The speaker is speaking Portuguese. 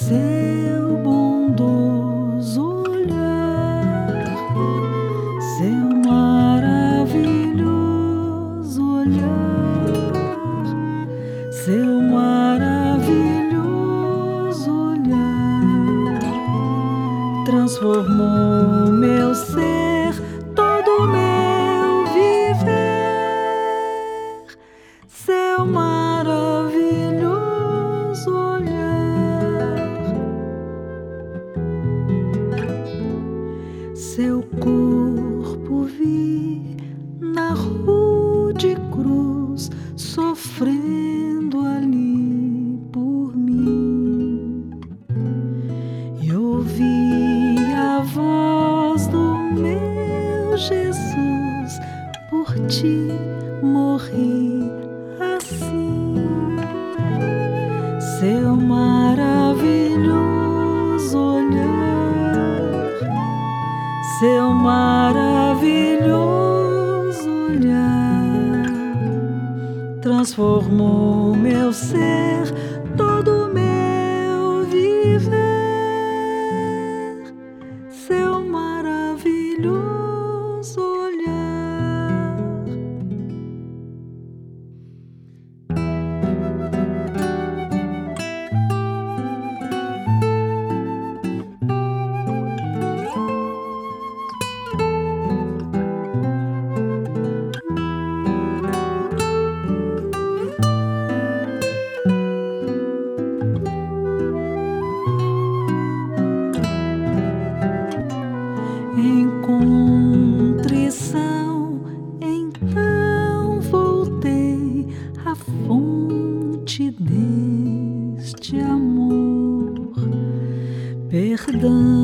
seu bondoso olhar, seu maravilhoso olhar, seu maravilhoso olhar transformou meu ser, todo meu viver. Seu maravilhoso olhar, seu corpo vi na rude cruz, sofrendo ali por mim, e ouvi a voz do meu Jesus: por ti morri assim. Seu maravilhoso olhar, seu maravilhoso olhar transformou meu ser, todo meu viver. Seu maravilhoso olhar. Em contrição, então voltei à fonte deste amor. Perdão